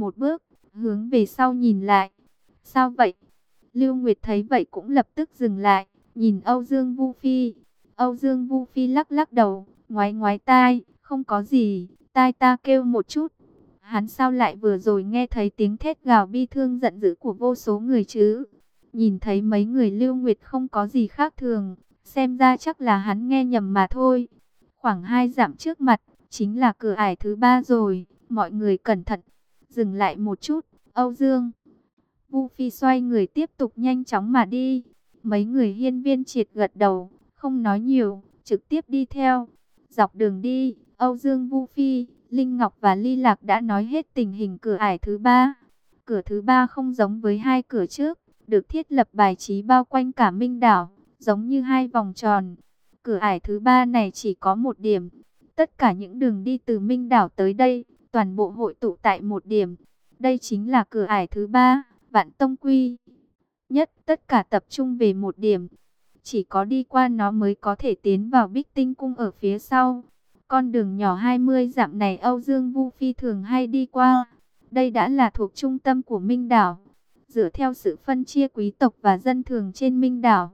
một bước, hướng về sau nhìn lại. Sao vậy? Lưu Nguyệt thấy vậy cũng lập tức dừng lại, nhìn Âu Dương Vu Phi. Âu Dương Vu Phi lắc lắc đầu, ngoái ngoái tai, không có gì, tai ta kêu một chút. Hắn sao lại vừa rồi nghe thấy tiếng thét gào bi thương giận dữ của vô số người chứ? Nhìn thấy mấy người Lưu Nguyệt không có gì khác thường, xem ra chắc là hắn nghe nhầm mà thôi. Khoảng 2 dặm trước mặt, chính là cửa ải thứ 3 rồi, mọi người cẩn thận. Dừng lại một chút, Âu Dương Vu Phi xoay người tiếp tục nhanh chóng mà đi. Mấy người Hiên Viên Triệt gật đầu, không nói nhiều, trực tiếp đi theo. Dọc đường đi, Âu Dương Vu Phi, Linh Ngọc và Ly Lạc đã nói hết tình hình cửa ải thứ 3. Cửa thứ 3 không giống với hai cửa trước, được thiết lập bài trí bao quanh cả Minh đảo, giống như hai vòng tròn. Cửa ải thứ 3 này chỉ có một điểm. Tất cả những đường đi từ Minh đảo tới đây, toàn bộ hội tụ tại một điểm. Đây chính là cửa ải thứ 3, Vạn Tông Quy. Nhất, tất cả tập trung về một điểm. Chỉ có đi qua nó mới có thể tiến vào Bích Tinh Cung ở phía sau. Con đường nhỏ 20 dặm này Âu Dương Vu Phi thường hay đi qua. Đây đã là thuộc trung tâm của Minh đảo. Dựa theo sự phân chia quý tộc và dân thường trên Minh đảo,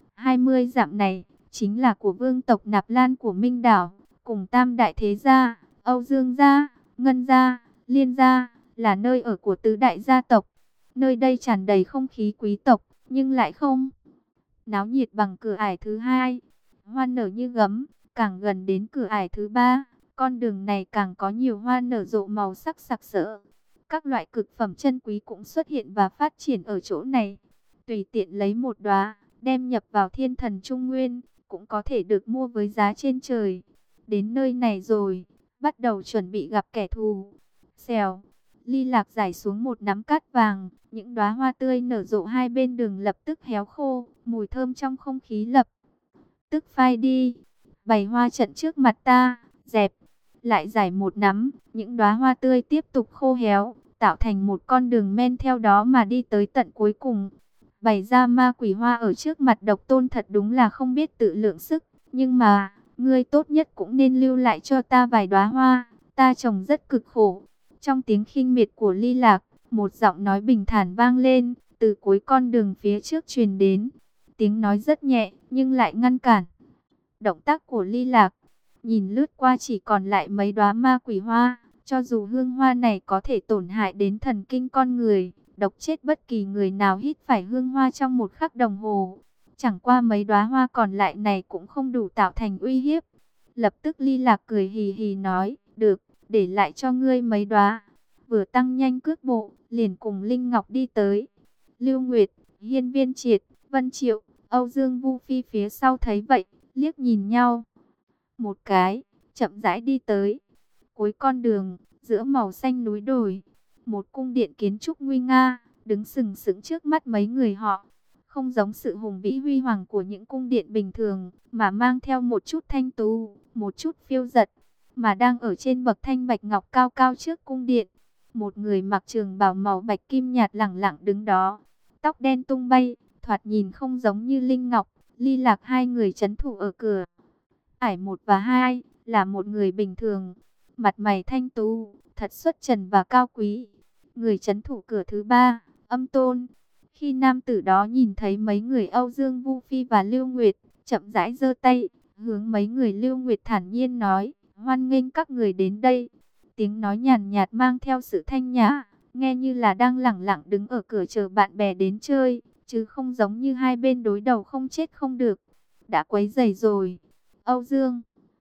20 dặm này chính là của vương tộc Nạp Lan của Minh đảo, cùng tam đại thế gia, Âu Dương gia, Ngân gia, Liên gia, là nơi ở của tứ đại gia tộc. Nơi đây tràn đầy không khí quý tộc, nhưng lại không náo nhiệt bằng cửa ải thứ 2. Hoa nở như gấm, càng gần đến cửa ải thứ 3, con đường này càng có nhiều hoa nở rộ màu sắc sặc sỡ. Các loại cực phẩm chân quý cũng xuất hiện và phát triển ở chỗ này. Tùy tiện lấy một đóa, đem nhập vào Thiên Thần Trung Nguyên, cũng có thể được mua với giá trên trời. Đến nơi này rồi, bắt đầu chuẩn bị gặp kẻ thù. Xèo, Ly Lạc giải xuống một nắm cát vàng, những đóa hoa tươi nở rộ hai bên đường lập tức héo khô, mùi thơm trong không khí lập tức phai đi. Bày hoa trận trước mặt ta, dẹp. Lại giải một nắm, những đóa hoa tươi tiếp tục khô héo, tạo thành một con đường men theo đó mà đi tới tận cuối cùng. Bày ra ma quỷ hoa ở trước mặt Độc Tôn thật đúng là không biết tự lượng sức, nhưng mà, ngươi tốt nhất cũng nên lưu lại cho ta vài đóa hoa, ta trồng rất cực khổ. Trong tiếng khinh miệt của Ly Lạc, một giọng nói bình thản vang lên, từ cuối con đường phía trước truyền đến. Tiếng nói rất nhẹ, nhưng lại ngăn cản động tác của Ly Lạc. Nhìn lướt qua chỉ còn lại mấy đóa ma quỷ hoa, cho dù hương hoa này có thể tổn hại đến thần kinh con người, độc chết bất kỳ người nào hít phải hương hoa trong một khắc đồng hồ. Chẳng qua mấy đóa hoa còn lại này cũng không đủ tạo thành uy hiếp. Lập tức Ly Lạc cười hì hì nói, được, để lại cho ngươi mấy đóa. Vừa tăng nhanh cước bộ, liền cùng Linh Ngọc đi tới. Lưu Nguyệt, Hiên Viên Triệt, Vân Triệu, Âu Dương Vu Phi phía sau thấy vậy, liếc nhìn nhau một cái, chậm rãi đi tới. Cuối con đường, giữa màu xanh núi đồi, một cung điện kiến trúc nguy nga, đứng sừng sững trước mắt mấy người họ. Không giống sự hùng vĩ huy hoàng của những cung điện bình thường, mà mang theo một chút thanh tú, một chút phiêu dật, mà đang ở trên bậc thanh bạch ngọc cao cao trước cung điện. Một người mặc trường bào màu bạch kim nhạt lẳng lặng đứng đó, tóc đen tung bay, thoạt nhìn không giống như Linh Ngọc, Ly Lạc hai người trấn thủ ở cửa ải 1 và 2, là một người bình thường, mặt mày thanh tú, thật xuất trần và cao quý. Người trấn thủ cửa thứ 3, Âm Tôn. Khi nam tử đó nhìn thấy mấy người Âu Dương Vu Phi và Lưu Nguyệt, chậm rãi giơ tay, hướng mấy người Lưu Nguyệt thản nhiên nói, hoan nghênh các người đến đây. Tiếng nói nhàn nhạt mang theo sự thanh nhã, nghe như là đang lẳng lặng đứng ở cửa chờ bạn bè đến chơi, chứ không giống như hai bên đối đầu không chết không được. Đã quấy rầy rồi. Âu Dương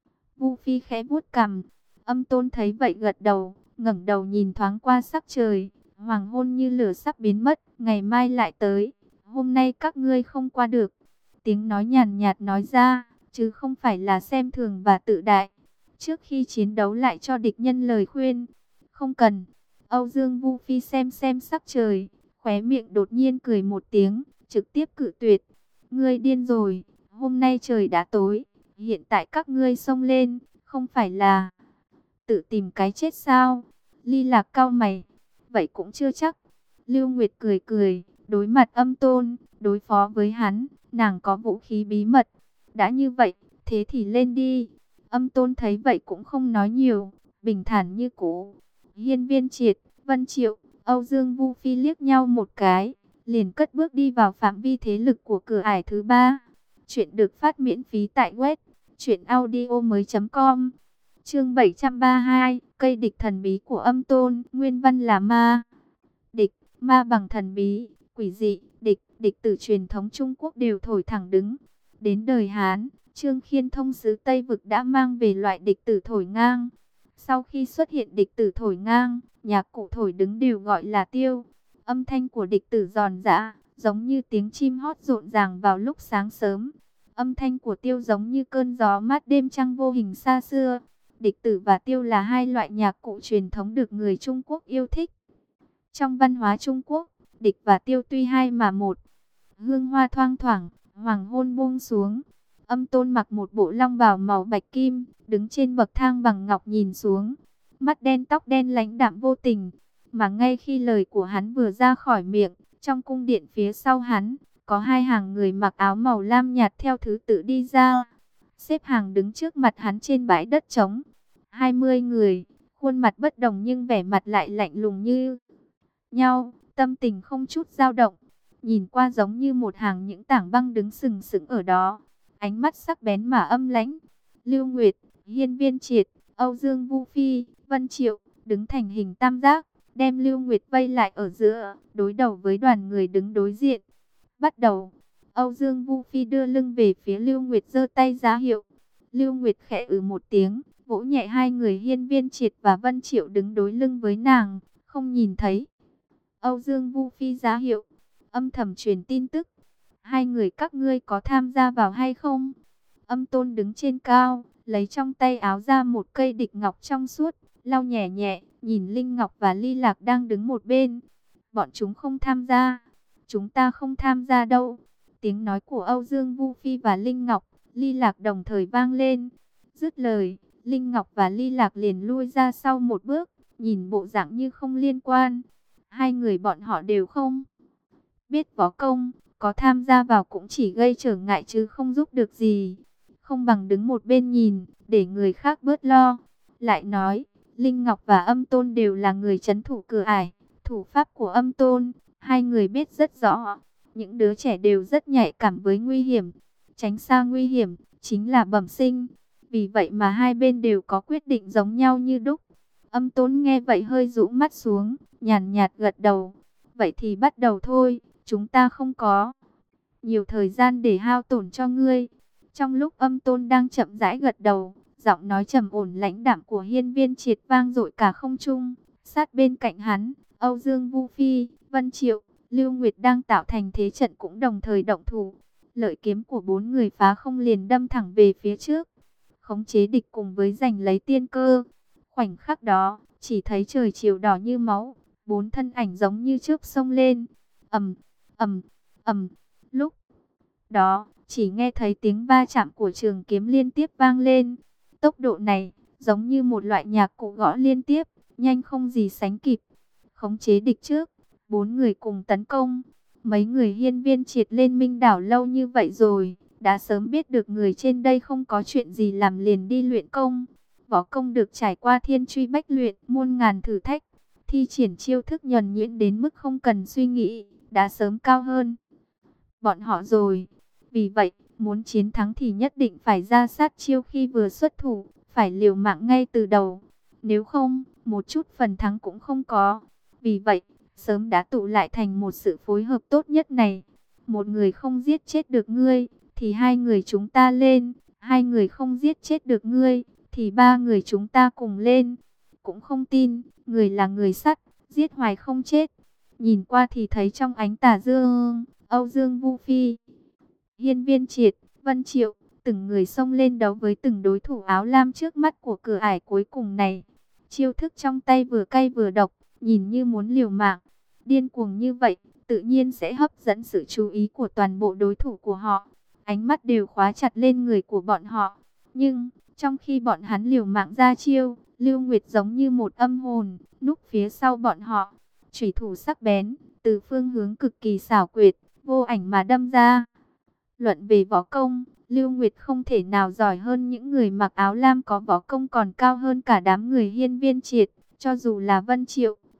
Vu Phi khẽ vuốt cằm. Âm Tôn thấy vậy gật đầu, ngẩng đầu nhìn thoáng qua sắc trời. Hoàng hôn như lửa sắp biến mất, ngày mai lại tới. Hôm nay các ngươi không qua được. Tiếng nói nhàn nhạt nói ra, chứ không phải là xem thường và tự đại. Trước khi chiến đấu lại cho địch nhân lời khuyên. Không cần. Âu Dương Vu Phi xem sắc trời, khóe miệng đột nhiên cười một tiếng, trực tiếp cự tuyệt. Ngươi điên rồi, hôm nay trời đã tối. Hiện tại các ngươi xông lên, không phải là tự tìm cái chết sao? Ly Lạc cau mày, vậy cũng chưa chắc. Lưu Nguyệt cười cười, đối mặt Âm Tôn, đối phó với hắn, nàng có vũ khí bí mật. Đã như vậy, thế thì lên đi. Âm Tôn thấy vậy cũng không nói nhiều, bình thản như cũ. Hiên Viên Triệt, Vân Triệu, Âu Dương Vu Phi liếc nhau một cái, liền cất bước đi vào phạm vi thế lực của cửa ải thứ ba. Chuyện được phát miễn phí tại web truyệnaudiomoi.com. Chương 732, cây địch thần bí của Âm Tôn, nguyên văn là ma. Địch, ma bằng thần bí, quỷ dị, địch tử truyền thống Trung Quốc đều thổi thẳng đứng. Đến đời Hán, Trương Khiên thông sứ Tây Vực đã mang về loại địch tử thổi ngang. Sau khi xuất hiện địch tử thổi ngang, nhạc cụ thổi đứng đều gọi là tiêu. Âm thanh của địch tử giòn giã, giống như tiếng chim hót rộn ràng vào lúc sáng sớm. Âm thanh của tiêu giống như cơn gió mát đêm trăng vô hình xa xưa. Địch tử và tiêu là hai loại nhạc cụ truyền thống được người Trung Quốc yêu thích. Trong văn hóa Trung Quốc, địch và tiêu tuy hai mà một. Hương hoa thoang thoảng, hoàng hôn buông xuống. Âm Tôn mặc một bộ long bào màu bạch kim, đứng trên bậc thang bằng ngọc nhìn xuống. Mắt đen tóc đen lãnh đạm vô tình. Mà ngay khi lời của hắn vừa ra khỏi miệng, trong cung điện phía sau hắn, có hai hàng người mặc áo màu lam nhạt theo thứ tự đi ra. Xếp hàng đứng trước mặt hắn trên bãi đất trống. 20 người, khuôn mặt bất đồng nhưng vẻ mặt lại lạnh lùng như nhau, tâm tình không chút dao động. Nhìn qua giống như một hàng những tảng băng đứng sừng sững ở đó. Ánh mắt sắc bén mà âm lãnh. Lưu Nguyệt, Hiên Viên Triệt, Âu Dương Vu Phi, Vân Triệu, đứng thành hình tam giác, đem Lưu Nguyệt vây lại ở giữa, đối đầu với đoàn người đứng đối diện. Bắt đầu, Âu Dương Vu Phi đưa lưng về phía Lưu Nguyệt giơ tay giá hiệu. Lưu Nguyệt khẽ một tiếng, vỗ nhẹ hai người Hiên Viên Triệt và Vân Triệu đứng đối lưng với nàng, không nhìn thấy. Âu Dương Vu Phi giá hiệu, âm thầm truyền tin tức. Hai người các ngươi có tham gia vào hay không? Âm Tôn đứng trên cao, lấy trong tay áo ra một cây địch ngọc trong suốt, lau nhẹ nhẹ, nhìn Linh Ngọc và Ly Lạc đang đứng một bên. Bọn chúng không tham gia. Chúng ta không tham gia đâu. Tiếng nói của Âu Dương Vu Phi và Linh Ngọc, Ly Lạc đồng thời vang lên. Dứt lời, Linh Ngọc và Ly Lạc liền lui ra sau một bước, nhìn bộ dạng như không liên quan. Hai người bọn họ đều không biết võ công, có tham gia vào cũng chỉ gây trở ngại chứ không giúp được gì. Không bằng đứng một bên nhìn, để người khác bớt lo. Lại nói, Linh Ngọc và Âm Tôn đều là người trấn thủ cửa ải. Thủ pháp của Âm Tôn, hai người biết rất rõ. Những đứa trẻ đều rất nhạy cảm với nguy hiểm. Tránh xa nguy hiểm, chính là bẩm sinh. Vì vậy mà hai bên đều có quyết định giống nhau như đúc. Âm Tôn nghe vậy hơi rũ mắt xuống, nhàn nhạt gật đầu. Vậy thì bắt đầu thôi, chúng ta không có nhiều thời gian để hao tổn cho ngươi. Trong lúc Âm Tôn đang chậm rãi gật đầu, giọng nói trầm ổn lãnh đạm của Hiên Viên Triệt vang dội cả không trung. Sát bên cạnh hắn, Âu Dương Vu Phi, Vân Triệu, Lưu Nguyệt đang tạo thành thế trận cũng đồng thời động thủ. Lợi kiếm của bốn người phá không liền đâm thẳng về phía trước, khống chế địch cùng với giành lấy tiên cơ. Khoảnh khắc đó, chỉ thấy trời chiều đỏ như máu, bốn thân ảnh giống như chớp xông lên. Ầm, ầm, ầm. Lúc đó, chỉ nghe thấy tiếng va chạm của trường kiếm liên tiếp vang lên. Tốc độ này, giống như một loại nhạc cụ gõ liên tiếp, nhanh không gì sánh kịp. Khống chế địch trước, bốn người cùng tấn công. Mấy người Hiên Viên Triệt lên Minh Đảo lâu như vậy rồi, đã sớm biết được người trên đây không có chuyện gì làm liền đi luyện công. Võ công được trải qua thiên truy bách luyện, muôn ngàn thử thách, thi triển chiêu thức nhuần nhuyễn đến mức không cần suy nghĩ, đã sớm cao hơn bọn họ rồi. Vì vậy, muốn chiến thắng thì nhất định phải ra sát chiêu khi vừa xuất thủ, phải liều mạng ngay từ đầu. Nếu không, một chút phần thắng cũng không có. Vì vậy, sớm đã tụ lại thành một sự phối hợp tốt nhất này. Một người không giết chết được ngươi, thì hai người chúng ta lên. Hai người không giết chết được ngươi, thì ba người chúng ta cùng lên. Cũng không tin, người là người sắt, giết hoài không chết. Nhìn qua thì thấy trong ánh tà dương, Âu Dương Vu Phi, Hiên Viên Triệt, Vân Triệu, từng người xông lên đấu với từng đối thủ áo lam trước mắt của cửa ải cuối cùng này. Chiêu thức trong tay vừa cay vừa độc, nhìn như muốn liều mạng. Điên cuồng như vậy, tự nhiên sẽ hấp dẫn sự chú ý của toàn bộ đối thủ của họ. Ánh mắt đều khóa chặt lên người của bọn họ. Nhưng, trong khi bọn hắn liều mạng ra chiêu, Lưu Nguyệt giống như một âm hồn, núp phía sau bọn họ. Chủy thủ sắc bén, từ phương hướng cực kỳ xảo quyệt, vô ảnh mà đâm ra. Luận về võ công, Lưu Nguyệt không thể nào giỏi hơn những người mặc áo lam có võ công còn cao hơn cả đám người Hiên Viên Triệt. Cho dù là Vân Triệu,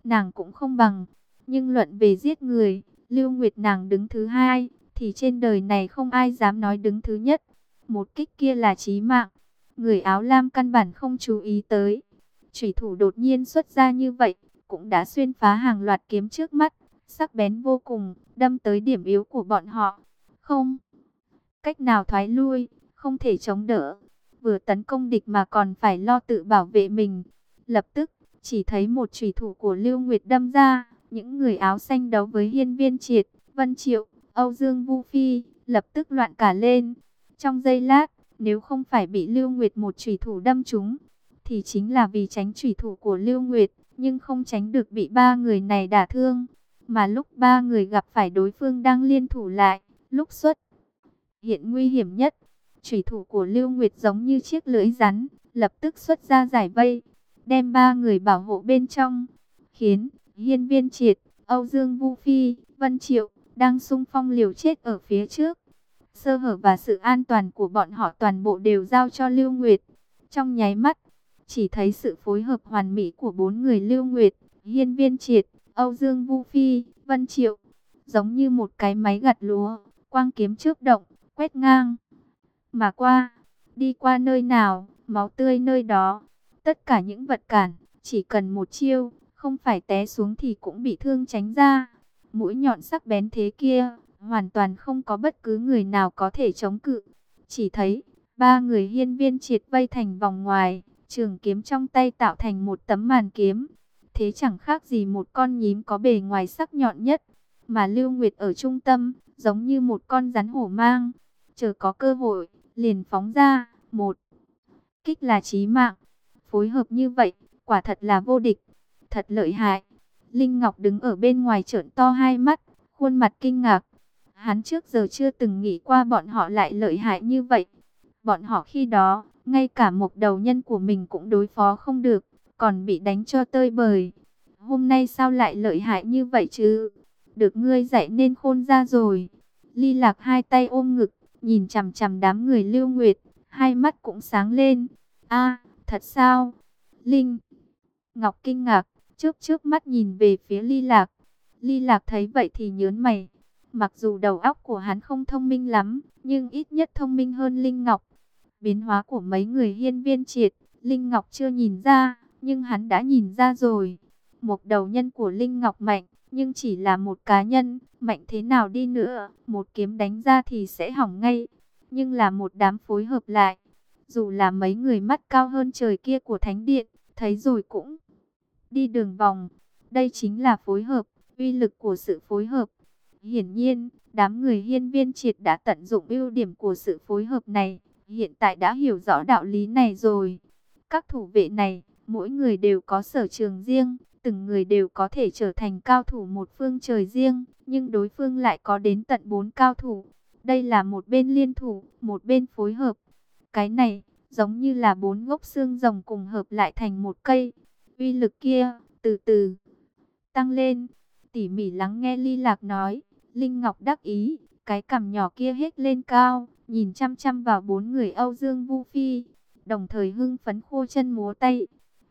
nàng cũng không bằng. Nhưng luận về giết người, Lưu Nguyệt nàng đứng thứ hai, thì trên đời này không ai dám nói đứng thứ nhất. Một kích kia là chí mạng, người áo lam căn bản không chú ý tới. Chủy thủ đột nhiên xuất ra như vậy, cũng đã xuyên phá hàng loạt kiếm trước mắt, sắc bén vô cùng, đâm tới điểm yếu của bọn họ. Không cách nào thoái lui, không thể chống đỡ. Vừa tấn công địch mà còn phải lo tự bảo vệ mình. Lập tức, chỉ thấy một chủy thủ của Lưu Nguyệt đâm ra, những người áo xanh đấu với Hiên Viên Triệt, Vân Triệu, Âu Dương Vu Phi, lập tức loạn cả lên. Trong giây lát, nếu không phải bị Lưu Nguyệt một chủy thủ đâm trúng, thì chính là vì tránh chủy thủ của Lưu Nguyệt, nhưng không tránh được bị ba người này đả thương. Mà lúc ba người gặp phải đối phương đang liên thủ lại, lúc xuất hiện nguy hiểm nhất, chủy thủ của Lưu Nguyệt giống như chiếc lưỡi rắn, lập tức xuất ra giải vây, đem ba người bảo hộ bên trong, khiến Hiên Viên Triệt, Âu Dương Vu Phi, Vân Triệu đang xung phong liều chết ở phía trước. Sơ hở và sự an toàn của bọn họ toàn bộ đều giao cho Lưu Nguyệt. Trong nháy mắt, chỉ thấy sự phối hợp hoàn mỹ của bốn người Lưu Nguyệt, Hiên Viên Triệt, Âu Dương Vu Phi, Vân Triệu, giống như một cái máy gặt lúa, quang kiếm chớp động, quét ngang mà qua, đi qua nơi nào, máu tươi nơi đó. Tất cả những vật cản, chỉ cần một chiêu, không phải té xuống thì cũng bị thương tránh ra. Mũi nhọn sắc bén thế kia, hoàn toàn không có bất cứ người nào có thể chống cự. Chỉ thấy, ba người Hiên Viên Triệt vây thành vòng ngoài, trường kiếm trong tay tạo thành một tấm màn kiếm. Thế chẳng khác gì một con nhím có bề ngoài sắc nhọn nhất, mà Lưu Nguyệt ở trung tâm, giống như một con rắn hổ mang. Chờ có cơ hội, liền phóng ra, một kích là chí mạng. Phối hợp như vậy, quả thật là vô địch, thật lợi hại. Linh Ngọc đứng ở bên ngoài trợn to hai mắt, khuôn mặt kinh ngạc. Hắn trước giờ chưa từng nghĩ qua bọn họ lại lợi hại như vậy. Bọn họ khi đó, ngay cả một đầu nhân của mình cũng đối phó không được, còn bị đánh cho tơi bời. Hôm nay sao lại lợi hại như vậy chứ? Được ngươi dạy nên khôn ra rồi. Ly Lạc hai tay ôm ngực, nhìn chằm chằm đám người Lưu Nguyệt, hai mắt cũng sáng lên. A, thật sao? Linh Ngọc kinh ngạc, chớp mắt nhìn về phía Ly Lạc. Ly Lạc thấy vậy thì nhớn mày. Mặc dù đầu óc của hắn không thông minh lắm, nhưng ít nhất thông minh hơn Linh Ngọc. Biến hóa của mấy người Hiên Viên Triệt, Linh Ngọc chưa nhìn ra, nhưng hắn đã nhìn ra rồi. Một đầu nhân của Linh Ngọc mạnh, nhưng chỉ là một cá nhân, mạnh thế nào đi nữa, một kiếm đánh ra thì sẽ hỏng ngay. Nhưng là một đám phối hợp lại, dù là mấy người mắt cao hơn trời kia của Thánh Điện, thấy rồi cũng đi đường vòng. Đây chính là phối hợp, uy lực của sự phối hợp. Hiển nhiên, đám người Hiên Viên Triệt đã tận dụng ưu điểm của sự phối hợp này, hiện tại đã hiểu rõ đạo lý này rồi. Các thủ vệ này, mỗi người đều có sở trường riêng, từng người đều có thể trở thành cao thủ một phương trời riêng, nhưng đối phương lại có đến tận 4 cao thủ. Đây là một bên liên thủ, một bên phối hợp. Cái này, giống như là 4 gốc xương rồng cùng hợp lại thành một cây. Uy lực kia, từ từ tăng lên. Tỉ mỉ lắng nghe Ly Lạc nói, Linh Ngọc đắc ý, cái cằm nhỏ kia hết lên cao, nhìn chăm chăm vào 4 người Âu Dương Vu Phi, đồng thời hưng phấn khô chân múa tay.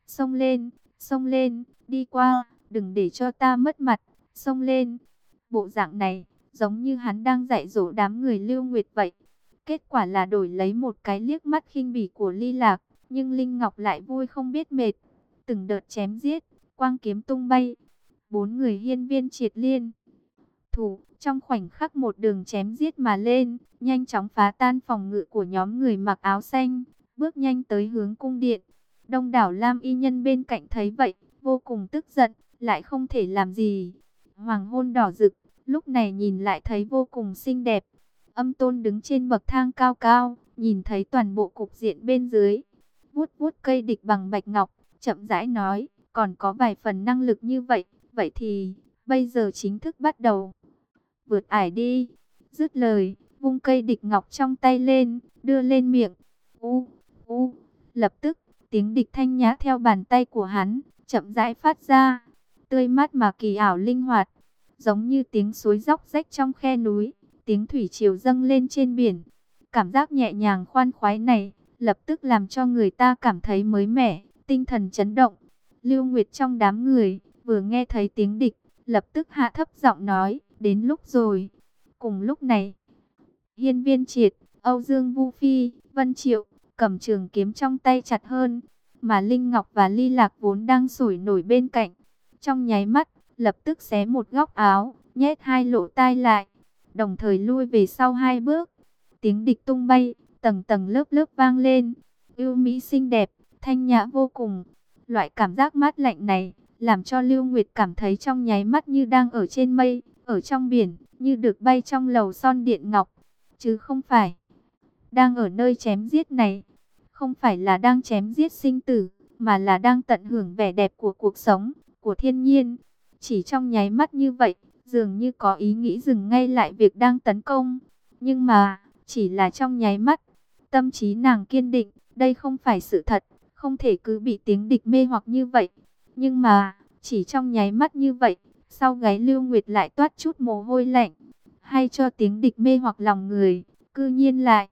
Xông lên, đi qua, đừng để cho ta mất mặt, xông lên. Bộ dạng này, giống như hắn đang dạy dỗ đám người Lưu Nguyệt vậy. Kết quả là đổi lấy một cái liếc mắt khinh bỉ của Ly Lạc, nhưng Linh Ngọc lại vui không biết mệt. Từng đợt chém giết, quang kiếm tung bay. 4 người Hiên Viên Triệt liên thủ, trong khoảnh khắc một đường chém giết mà lên, nhanh chóng phá tan phòng ngự của nhóm người mặc áo xanh, bước nhanh tới hướng cung điện. Đông đảo Lam y nhân bên cạnh thấy vậy, vô cùng tức giận, lại không thể làm gì. Hoàng hôn đỏ rực, lúc này nhìn lại thấy vô cùng xinh đẹp. Âm Tôn đứng trên bậc thang cao cao, nhìn thấy toàn bộ cục diện bên dưới, vuốt vuốt cây địch bằng bạch ngọc, chậm rãi nói, còn có vài phần năng lực như vậy, vậy thì bây giờ chính thức bắt đầu. Vượt ải đi. Dứt lời, vung cây địch ngọc trong tay lên, đưa lên miệng. Lập tức, tiếng địch thanh nhã theo bàn tay của hắn, chậm rãi phát ra. Tươi mát mà kỳ ảo linh hoạt, giống như tiếng suối róc rách trong khe núi, tiếng thủy triều dâng lên trên biển. Cảm giác nhẹ nhàng khoan khoái này, lập tức làm cho người ta cảm thấy mới mẻ, tinh thần chấn động. Lưu Nguyệt trong đám người, vừa nghe thấy tiếng địch, lập tức hạ thấp giọng nói, đến lúc rồi. Cùng lúc này, Hiên Viên Triệt, Âu Dương Vu Phi, Vân Triệu, cầm trường kiếm trong tay chặt hơn, mà Linh Ngọc và Ly Lạc vốn đang sủi nổi bên cạnh. Trong nháy mắt, lập tức xé một góc áo, nhét hai lỗ tai lại, đồng thời lui về sau hai bước. Tiếng địch tung bay, tầng tầng lớp lớp vang lên, ưu mỹ xinh đẹp, thanh nhã vô cùng. Loại cảm giác mát lạnh này, làm cho Lưu Nguyệt cảm thấy trong nháy mắt như đang ở trên mây, ở trong biển, như được bay trong lầu son điện ngọc, chứ không phải đang ở nơi chém giết này. Không phải là đang chém giết sinh tử, mà là đang tận hưởng vẻ đẹp của cuộc sống, của thiên nhiên. Chỉ trong nháy mắt như vậy, dường như có ý nghĩ dừng ngay lại việc đang tấn công. Nhưng mà, chỉ là trong nháy mắt, tâm trí nàng kiên định, đây không phải sự thật, không thể cứ bị tiếng địch mê hoặc như vậy. Nhưng mà, chỉ trong nháy mắt như vậy, sau gáy Lưu Nguyệt lại toát chút mồ hôi lạnh. Hay cho tiếng địch mê hoặc lòng người, cư nhiên lại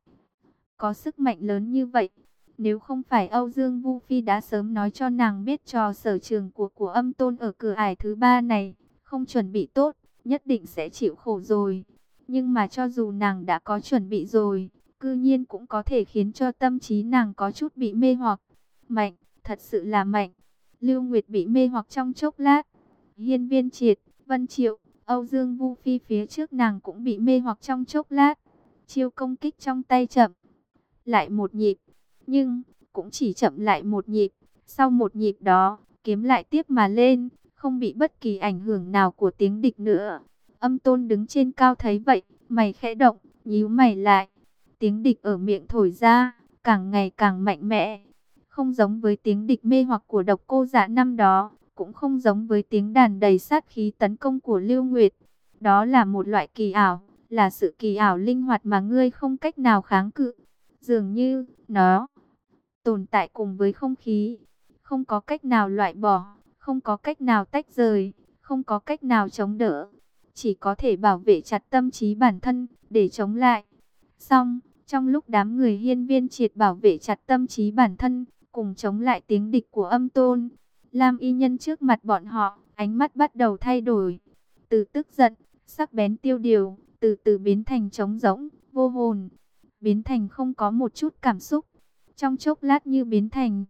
có sức mạnh lớn như vậy. Nếu không phải Âu Dương Vu Phi đã sớm nói cho nàng biết trò sở trường của Âm Tôn ở cửa ải thứ ba này, không chuẩn bị tốt, nhất định sẽ chịu khổ rồi. Nhưng mà cho dù nàng đã có chuẩn bị rồi, cư nhiên cũng có thể khiến cho tâm trí nàng có chút bị mê hoặc. Mạnh, thật sự là mạnh. Lưu Nguyệt bị mê hoặc trong chốc lát. Hiên Viên Triệt, Vân Triệu, Âu Dương Vu Phi phía trước nàng cũng bị mê hoặc trong chốc lát. Chiêu công kích trong tay chậm lại một nhịp, nhưng cũng chỉ chậm lại một nhịp. Sau một nhịp đó, kiếm lại tiếp mà lên, không bị bất kỳ ảnh hưởng nào của tiếng địch nữa. Âm Tôn đứng trên cao thấy vậy, mày khẽ động, nhíu mày lại. Tiếng địch ở miệng thổi ra, càng ngày càng mạnh mẽ. Không giống với tiếng địch mê hoặc của Độc Cô Dạ năm đó, cũng không giống với tiếng đàn đầy sát khí tấn công của Lưu Nguyệt. Đó là một loại kỳ ảo, là sự kỳ ảo linh hoạt mà ngươi không cách nào kháng cự. Dường như, nó tồn tại cùng với không khí, không có cách nào loại bỏ, không có cách nào tách rời, không có cách nào chống đỡ. Chỉ có thể bảo vệ chặt tâm trí bản thân, để chống lại. Xong, trong lúc đám người Hiên Viên Triệt bảo vệ chặt tâm trí bản thân, cùng chống lại tiếng địch của Âm Tôn, Lam Y Nhân trước mặt bọn họ, ánh mắt bắt đầu thay đổi. Từ tức giận, sắc bén tiêu điều, từ từ biến thành trống rỗng, vô hồn, biến thành không có một chút cảm xúc. Trong chốc lát như biến thành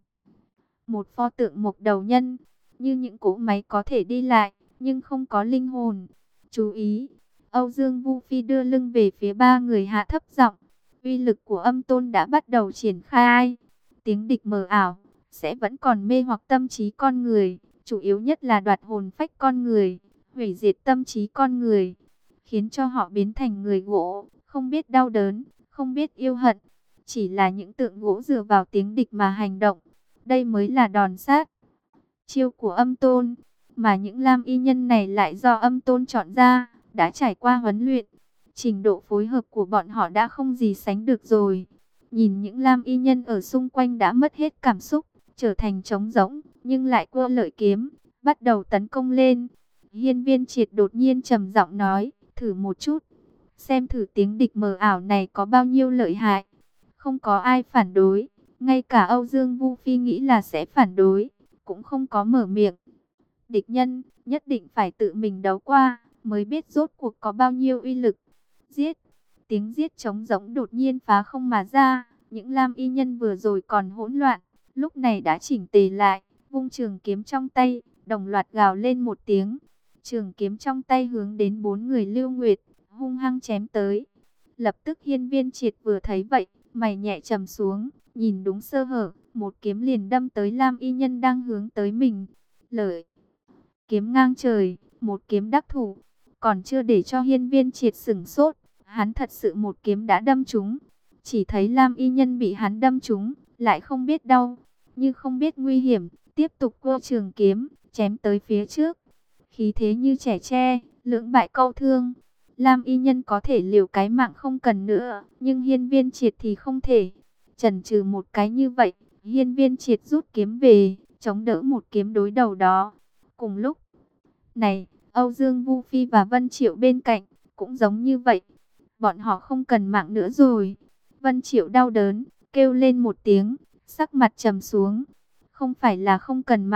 một pho tượng mộc đầu nhân, như những cỗ máy có thể đi lại, nhưng không có linh hồn. Chú ý, Âu Dương Vu Phi đưa lưng về phía ba người, hạ thấp giọng, uy lực của Âm Tôn đã bắt đầu triển khai. Tiếng địch mờ ảo, sẽ vẫn còn mê hoặc tâm trí con người, chủ yếu nhất là đoạt hồn phách con người, hủy diệt tâm trí con người, khiến cho họ biến thành người gỗ, không biết đau đớn, không biết yêu hận, chỉ là những tượng gỗ dựa vào tiếng địch mà hành động. Đây mới là đòn sát chiêu của Âm Tôn, mà những Lam Y Nhân này lại do Âm Tôn chọn ra, đã trải qua huấn luyện. Trình độ phối hợp của bọn họ đã không gì sánh được rồi. Nhìn những Lam Y Nhân ở xung quanh đã mất hết cảm xúc, trở thành trống rỗng, nhưng lại quơ lợi kiếm, bắt đầu tấn công lên. Hiên Viên Triệt đột nhiên trầm giọng nói, thử một chút, xem thử tiếng địch mờ ảo này có bao nhiêu lợi hại. Không có ai phản đối, ngay cả Âu Dương Vu Phi nghĩ là sẽ phản đối, cũng không có mở miệng. Địch nhân nhất định phải tự mình đấu qua, mới biết rốt cuộc có bao nhiêu uy lực. Giết! Tiếng giết trống rỗng đột nhiên phá không mà ra. Những Lam Y Nhân vừa rồi còn hỗn loạn, lúc này đã chỉnh tề lại, vung trường kiếm trong tay, đồng loạt gào lên một tiếng. Trường kiếm trong tay hướng đến bốn người Lưu Nguyệt, hung hăng chém tới. Lập tức Hiên Viên Triệt vừa thấy vậy, mày nhẹ trầm xuống, nhìn đúng sơ hở, một kiếm liền đâm tới Lam Y Nhân đang hướng tới mình. Lợi kiếm ngang trời, một kiếm đắc thủ. Còn chưa để cho Hiên Viên Triệt sửng sốt, hắn thật sự một kiếm đã đâm trúng. Chỉ thấy Lam Y Nhân bị hắn đâm trúng, lại không biết đau, như không biết nguy hiểm, tiếp tục quơ trường kiếm, chém tới phía trước. Khí thế như trẻ tre, lưỡng bại câu thương. Lam Y Nhân có thể liều cái mạng không cần nữa, nhưng Hiên Viên Triệt thì không thể. Chần chừ một cái như vậy, Hiên Viên Triệt rút kiếm về, chống đỡ một kiếm đối đầu đó. Cùng lúc này, Âu Dương Vu Phi và Vân Triệu bên cạnh, cũng giống như vậy. Bọn họ không cần mạng nữa rồi. Vân Triệu đau đớn, kêu lên một tiếng, sắc mặt trầm xuống. Không phải là không cần mạng,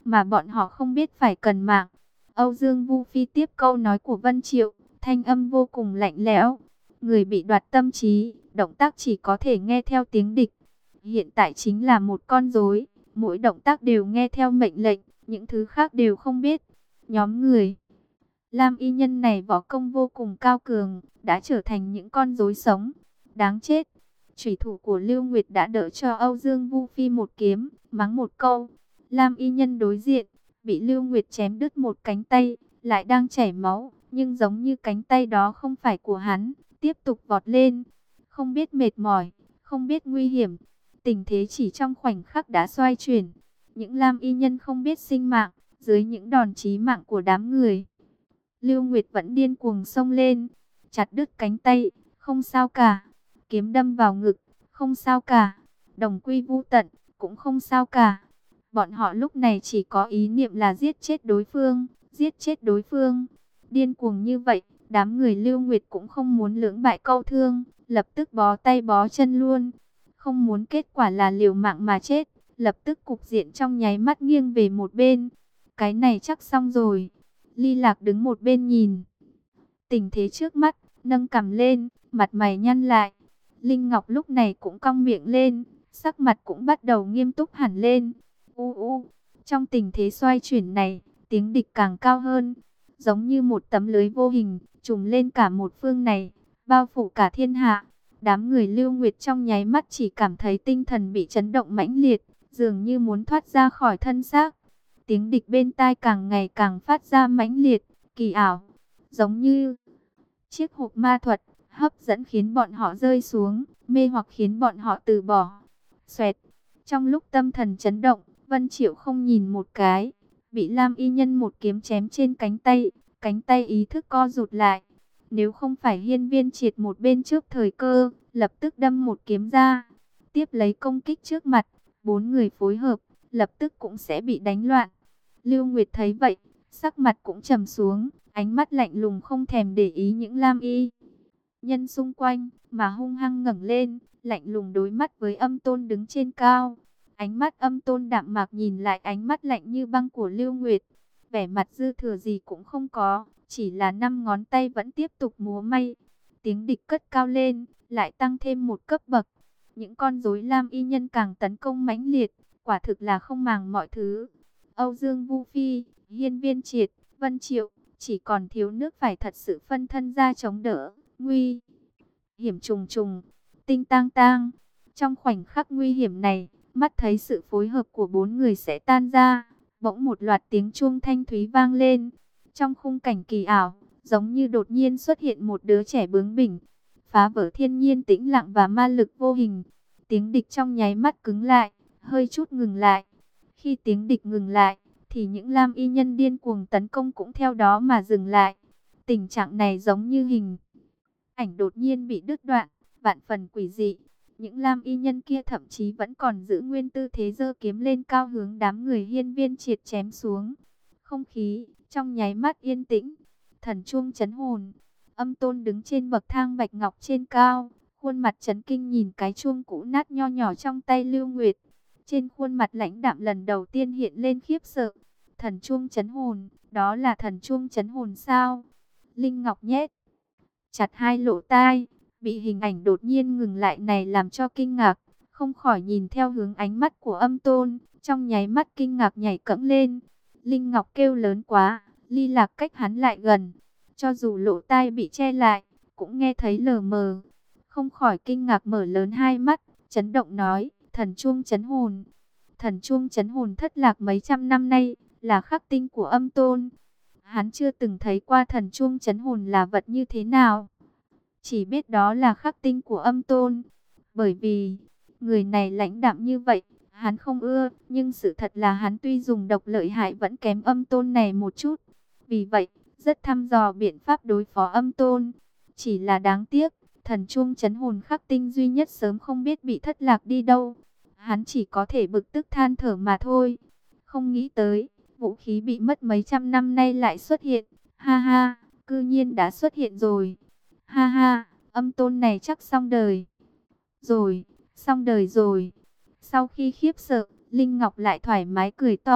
mà bọn họ không biết phải cần mạng. Âu Dương Vu Phi tiếp câu nói của Vân Triệu, thanh âm vô cùng lạnh lẽo. Người bị đoạt tâm trí, động tác chỉ có thể nghe theo tiếng địch. Hiện tại chính là một con rối, mỗi động tác đều nghe theo mệnh lệnh, những thứ khác đều không biết. Nhóm người Lam y nhân này võ công vô cùng cao cường, đã trở thành những con rối sống. Đáng chết! Chủy thủ của Lưu Nguyệt đã đỡ cho Âu Dương Vu Phi một kiếm, mắng một câu. Lam y nhân đối diện, bị Lưu Nguyệt chém đứt một cánh tay, lại đang chảy máu, nhưng giống như cánh tay đó không phải của hắn, tiếp tục vọt lên. Không biết mệt mỏi, không biết nguy hiểm, tình thế chỉ trong khoảnh khắc đã xoay chuyển. Những Lam y nhân không biết sinh mạng, dưới những đòn chí mạng của đám người. Lưu Nguyệt vẫn điên cuồng xông lên, chặt đứt cánh tay, không sao cả. Kiếm đâm vào ngực, không sao cả. Đồng quy vu tận, cũng không sao cả. Bọn họ lúc này chỉ có ý niệm là giết chết đối phương, giết chết đối phương. Điên cuồng như vậy, đám người Lưu Nguyệt cũng không muốn lưỡng bại câu thương, lập tức bó tay bó chân luôn. Không muốn kết quả là liều mạng mà chết, lập tức cục diện trong nháy mắt nghiêng về một bên. Cái này chắc xong rồi. Ly Lạc đứng một bên nhìn tình thế trước mắt, nâng cằm lên, mặt mày nhăn lại. Linh Ngọc lúc này cũng cong miệng lên, sắc mặt cũng bắt đầu nghiêm túc hẳn lên. Trong tình thế xoay chuyển này, tiếng địch càng cao hơn, giống như một tấm lưới vô hình, trùm lên cả một phương này, bao phủ cả thiên hạ. Đám người Lưu Nguyệt trong nháy mắt chỉ cảm thấy tinh thần bị chấn động mãnh liệt, dường như muốn thoát ra khỏi thân xác. Tiếng địch bên tai càng ngày càng phát ra mãnh liệt, kỳ ảo, giống như chiếc hộp ma thuật, hấp dẫn khiến bọn họ rơi xuống, mê hoặc khiến bọn họ từ bỏ. Xoẹt, trong lúc tâm thần chấn động, Vân Triệu không nhìn một cái, bị Lam y nhân một kiếm chém trên cánh tay ý thức co rụt lại. Nếu không phải Hiên Viên Triệt một bên trước thời cơ, lập tức đâm một kiếm ra, tiếp lấy công kích trước mặt, bốn người phối hợp, lập tức cũng sẽ bị đánh loạn. Lưu Nguyệt thấy vậy, sắc mặt cũng trầm xuống, ánh mắt lạnh lùng không thèm để ý những Lam y nhân xung quanh, mà hung hăng ngẩng lên, lạnh lùng đối mắt với Âm Tôn đứng trên cao. Ánh mắt Âm Tôn đạm mạc nhìn lại ánh mắt lạnh như băng của Lưu Nguyệt, vẻ mặt dư thừa gì cũng không có, chỉ là 5 ngón tay vẫn tiếp tục múa may. Tiếng địch cất cao lên, lại tăng thêm một cấp bậc. Những con rối Lam y nhân càng tấn công mãnh liệt, quả thực là không màng mọi thứ. Âu Dương Vu Phi, Hiên Viên Triệt, Vân Triệu, chỉ còn thiếu nước phải thật sự phân thân ra chống đỡ. Nguy hiểm trùng trùng, tinh tang tang. Trong khoảnh khắc nguy hiểm này, mắt thấy sự phối hợp của bốn người sẽ tan ra, bỗng một loạt tiếng chuông thanh thúy vang lên. Trong khung cảnh kỳ ảo, giống như đột nhiên xuất hiện một đứa trẻ bướng bỉnh, phá vỡ thiên nhiên tĩnh lặng và ma lực vô hình. Tiếng địch trong nháy mắt cứng lại, hơi chút ngừng lại. Khi tiếng địch ngừng lại, thì những Lam y nhân điên cuồng tấn công cũng theo đó mà dừng lại. Tình trạng này giống như hình ảnh đột nhiên bị đứt đoạn, vạn phần quỷ dị. Những Lam y nhân kia thậm chí vẫn còn giữ nguyên tư thế giơ kiếm lên cao hướng đám người Hiên Viên Triệt chém xuống. Không khí trong nháy mắt yên tĩnh. Thần chuông chấn hồn. Âm Tôn đứng trên bậc thang bạch ngọc trên cao, khuôn mặt chấn kinh nhìn cái chuông cũ nát nho nhỏ trong tay Lưu Nguyệt. Trên khuôn mặt lãnh đạm lần đầu tiên hiện lên khiếp sợ. Thần chuông chấn hồn, đó là thần chuông chấn hồn sao? Linh Ngọc nhét chặt hai lỗ tai, bị hình ảnh đột nhiên ngừng lại này làm cho kinh ngạc, không khỏi nhìn theo hướng ánh mắt của Âm Tôn, trong nháy mắt kinh ngạc nhảy cẫng lên. Linh Ngọc kêu lớn quá, Ly Lạc cách hắn lại gần, cho dù lỗ tai bị che lại, cũng nghe thấy lờ mờ, không khỏi kinh ngạc mở lớn hai mắt, chấn động nói, thần chuông chấn hồn. Thần chuông chấn hồn thất lạc mấy trăm năm nay, là khắc tinh của Âm Tôn. Hắn chưa từng thấy qua thần chuông chấn hồn là vật như thế nào, chỉ biết đó là khắc tinh của Âm Tôn. Bởi vì người này lãnh đạm như vậy, hắn không ưa, nhưng sự thật là hắn tuy dùng độc lợi hại vẫn kém Âm Tôn này một chút. Vì vậy, rất thăm dò biện pháp đối phó Âm Tôn. Chỉ là đáng tiếc, thần chuông chấn hồn khắc tinh duy nhất sớm không biết bị thất lạc đi đâu. Hắn chỉ có thể bực tức than thở mà thôi. Không nghĩ tới, vũ khí bị mất mấy trăm năm nay lại xuất hiện. Ha ha, cư nhiên đã xuất hiện rồi. Ha ha, Âm Tôn này chắc xong đời. Rồi, xong đời rồi. Sau khi khiếp sợ, Linh Ngọc lại thoải mái cười to.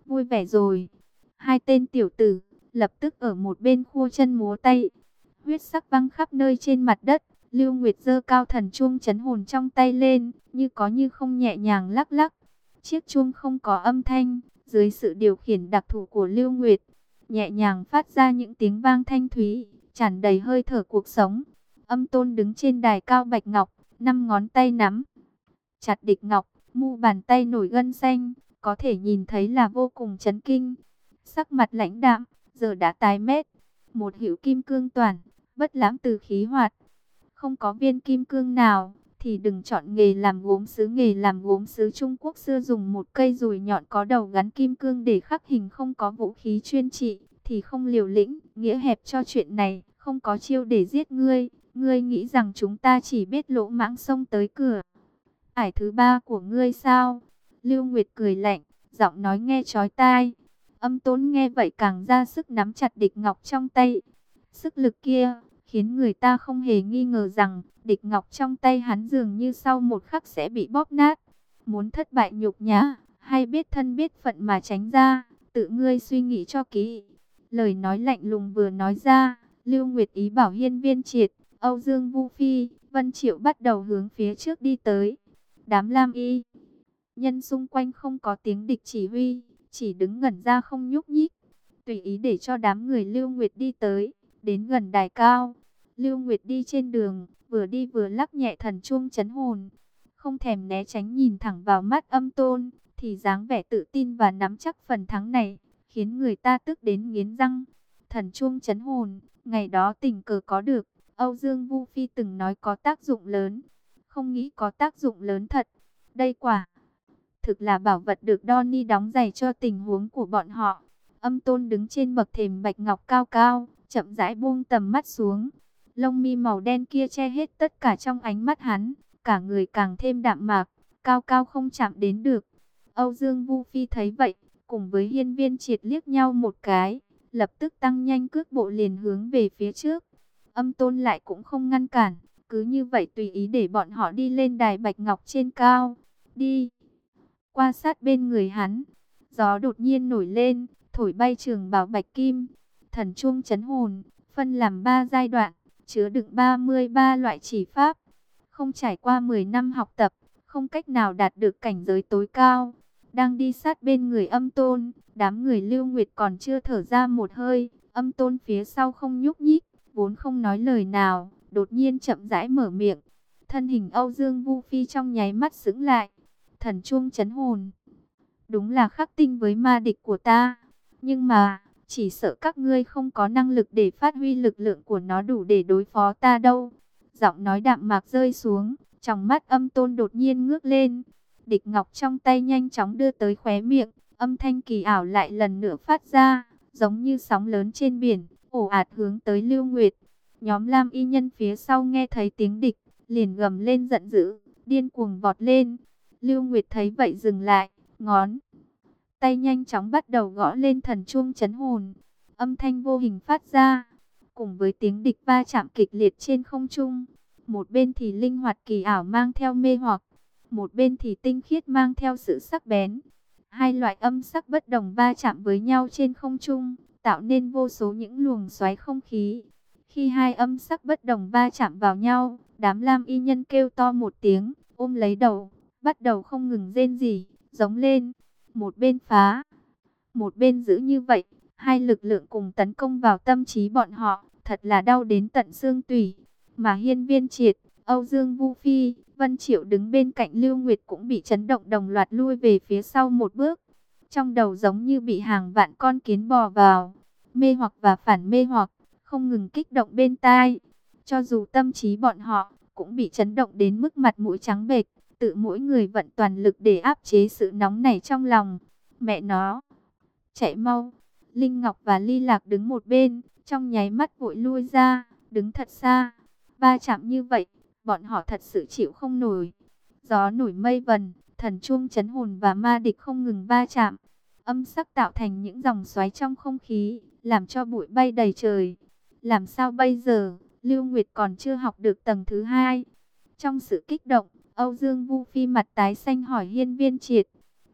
vui vẻ rồi. Hai tên tiểu tử lập tức ở một bên khua chân múa tay. Huyết sắc văng khắp nơi trên mặt đất. Lưu Nguyệt giơ cao thần chuông trấn hồn trong tay lên, như có như không nhẹ nhàng lắc lắc. Chiếc chuông không có âm thanh, dưới sự điều khiển đặc thù của Lưu Nguyệt, nhẹ nhàng phát ra những tiếng vang thanh thúy, tràn đầy hơi thở cuộc sống. Âm Tôn đứng trên đài cao bạch ngọc, 5 ngón tay nắm chặt địch ngọc, mu bàn tay nổi gân xanh, có thể nhìn thấy là vô cùng chấn kinh. Sắc mặt lãnh đạm, giờ đã tái mét. Một hữu kim cương toàn, bất lãm từ khí hoạt. Không có viên kim cương nào thì đừng chọn nghề làm gốm sứ. Nghề làm gốm sứ Trung Quốc xưa dùng một cây dùi nhọn có đầu gắn kim cương để khắc hình, không có vũ khí chuyên trị thì không liều lĩnh. Nghĩa hẹp cho chuyện này, không có chiêu để giết ngươi. Ngươi nghĩ rằng chúng ta chỉ biết lỗ mãng xông tới cửa ải thứ ba của ngươi sao? Lưu Nguyệt cười lạnh, giọng nói nghe chói tai. Âm Tốn nghe vậy càng ra sức nắm chặt địch ngọc trong tay. Sức lực kia khiến người ta không hề nghi ngờ rằng địch ngọc trong tay hắn dường như sau một khắc sẽ bị bóp nát. Muốn thất bại nhục nhã, hay biết thân biết phận mà tránh ra, tự ngươi suy nghĩ cho kỹ. Lời nói lạnh lùng vừa nói ra, Lưu Nguyệt ý bảo Hiên Viên Triệt, Âu Dương Vu Phi, Vân Triệu bắt đầu hướng phía trước đi tới. Đám lam y nhân xung quanh không có tiếng địch chỉ huy, chỉ đứng ngẩn ra không nhúc nhích, tùy ý để cho đám người Lưu Nguyệt đi tới. Đến gần đài cao, Lưu Nguyệt đi trên đường, vừa đi vừa lắc nhẹ thần chuông trấn hồn, không thèm né tránh, nhìn thẳng vào mắt Âm Tôn, thì dáng vẻ tự tin và nắm chắc phần thắng này khiến người ta tức đến nghiến răng. Thần chuông trấn hồn, ngày đó tình cờ có được, Âu Dương Vu Phi từng nói có tác dụng lớn, không nghĩ có tác dụng lớn thật. Đây quả thực là bảo vật được Donnie đóng giày cho tình huống của bọn họ. Âm Tôn đứng trên bậc thềm bạch ngọc cao cao, chậm rãi buông tầm mắt xuống. Lông mi màu đen kia che hết tất cả trong ánh mắt hắn, cả người càng thêm đạm mạc, cao cao không chạm đến được. Âu Dương Vu Phi thấy vậy, cùng với Hiên Viên Triệt liếc nhau một cái, lập tức tăng nhanh cước bộ liền hướng về phía trước. Âm Tôn lại cũng không ngăn cản, cứ như vậy tùy ý để bọn họ đi lên đài bạch ngọc trên cao. Đi qua sát bên người hắn, gió đột nhiên nổi lên, thổi bay trường bào bạch kim. Thần chuông trấn hồn phân làm 3 giai đoạn, chứa đựng 33 loại chỉ pháp. Không trải qua 10 năm học tập, không cách nào đạt được cảnh giới tối cao. Đang đi sát bên người Âm Tôn, đám người Lưu Nguyệt còn chưa thở ra một hơi. Âm Tôn phía sau không nhúc nhích, vốn không nói lời nào, đột nhiên chậm rãi mở miệng. Thân hình Âu Dương Vu Phi trong nháy mắt sững lại. Thần chuông trấn hồn, đúng là khắc tinh với ma địch của ta, nhưng mà chỉ sợ các ngươi không có năng lực để phát huy lực lượng của nó đủ để đối phó ta đâu. Giọng nói đạm mạc rơi xuống, trong mắt Âm Tôn đột nhiên ngước lên. Địch ngọc trong tay nhanh chóng đưa tới khóe miệng, âm thanh kỳ ảo lại lần nữa phát ra, giống như sóng lớn trên biển, ồ ạt hướng tới Lưu Nguyệt. Nhóm lam y nhân phía sau nghe thấy tiếng địch, liền gầm lên giận dữ, điên cuồng vọt lên. Lưu Nguyệt thấy vậy dừng lại, ngón tay nhanh chóng bắt đầu gõ lên thần chuông trấn hồn. Âm thanh vô hình phát ra, cùng với tiếng địch va chạm kịch liệt trên không trung. Một bên thì linh hoạt kỳ ảo mang theo mê hoặc, một bên thì tinh khiết mang theo sự sắc bén. Hai loại âm sắc bất đồng va chạm với nhau trên không trung, tạo nên vô số những luồng xoáy không khí. Khi hai âm sắc bất đồng va chạm vào nhau, đám lam y nhân kêu to một tiếng, ôm lấy đầu, bắt đầu không ngừng rên rỉ, giống lên. Một bên phá, một bên giữ, như vậy, hai lực lượng cùng tấn công vào tâm trí bọn họ, thật là đau đến tận xương tủy. Mà Hiên Viên Triệt, Âu Dương Vu Phi, Vân Triệu đứng bên cạnh Lưu Nguyệt cũng bị chấn động, đồng loạt lui về phía sau một bước. Trong đầu giống như bị hàng vạn con kiến bò vào, mê hoặc và phản mê hoặc, không ngừng kích động bên tai. Cho dù tâm trí bọn họ cũng bị chấn động đến mức mặt mũi trắng bệch, tự mỗi người vận toàn lực để áp chế sự nóng nảy trong lòng. Mẹ nó, chạy mau! Linh Ngọc và Ly Lạc đứng một bên, trong nháy mắt vội lui ra, đứng thật xa. Va chạm như vậy, bọn họ thật sự chịu không nổi. Gió nổi mây vần, thần chuông trấn hồn và ma địch không ngừng va chạm. Âm sắc tạo thành những dòng xoáy trong không khí, làm cho bụi bay đầy trời. Làm sao bây giờ? Lưu Nguyệt còn chưa học được tầng thứ 2. Trong sự kích động, Âu Dương Vu Phi mặt tái xanh hỏi Hiên Viên Triệt.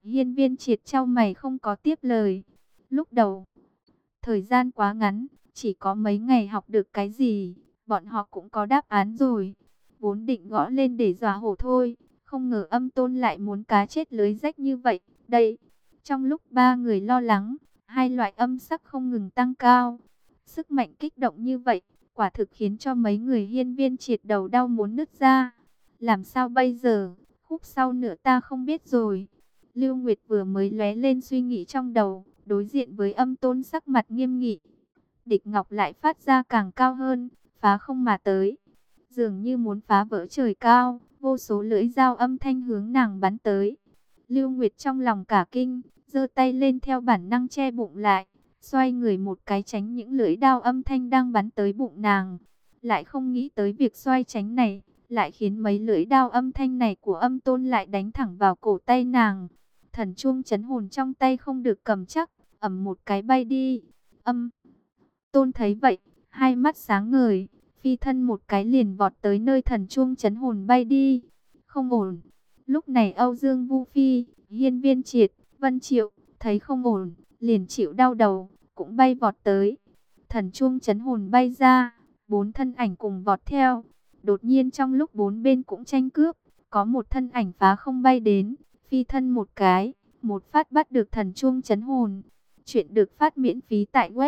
Hiên Viên Triệt chau mày không có tiếp lời. Lúc đầu, thời gian quá ngắn, chỉ có mấy ngày học được cái gì, bọn họ cũng có đáp án rồi. Vốn định gõ lên để dọa hổ thôi, không ngờ Âm Tôn lại muốn cá chết lưới rách như vậy. Đây, trong lúc ba người lo lắng, hai loại âm sắc không ngừng tăng cao. Sức mạnh kích động như vậy, quả thực khiến cho mấy người Hiên Viên Triệt đầu đau muốn nứt ra. Làm sao bây giờ, khúc sau nữa ta không biết rồi. Lưu Nguyệt vừa mới lóe lên suy nghĩ trong đầu, đối diện với Âm Tôn sắc mặt nghiêm nghị. Địch Ngọc lại phát ra càng cao hơn, phá không mà tới. Dường như muốn phá vỡ trời cao, vô số lưỡi dao âm thanh hướng nàng bắn tới. Lưu Nguyệt trong lòng cả kinh, giơ tay lên theo bản năng che bụng lại, xoay người một cái tránh những lưỡi đao âm thanh đang bắn tới bụng nàng. Lại không nghĩ tới việc xoay tránh này, lại khiến mấy lưỡi đao âm thanh này của Âm Tôn lại đánh thẳng vào cổ tay nàng. Thần chuông trấn hồn trong tay không được cầm chắc, ầm một cái bay đi. Âm Tôn thấy vậy, hai mắt sáng ngời, phi thân một cái liền vọt tới nơi thần chuông trấn hồn bay đi. Không ổn. Lúc này Âu Dương Vu Phi, Hiên Viên Triệt, Vân Triệu thấy không ổn, liền chịu đau đầu, cũng bay vọt tới. Thần chuông trấn hồn bay ra, bốn thân ảnh cùng vọt theo. Đột nhiên trong lúc bốn bên cũng tranh cướp, có một thân ảnh phá không bay đến, phi thân một cái, một phát bắt được thần chuông trấn hồn. Chuyện được phát miễn phí tại web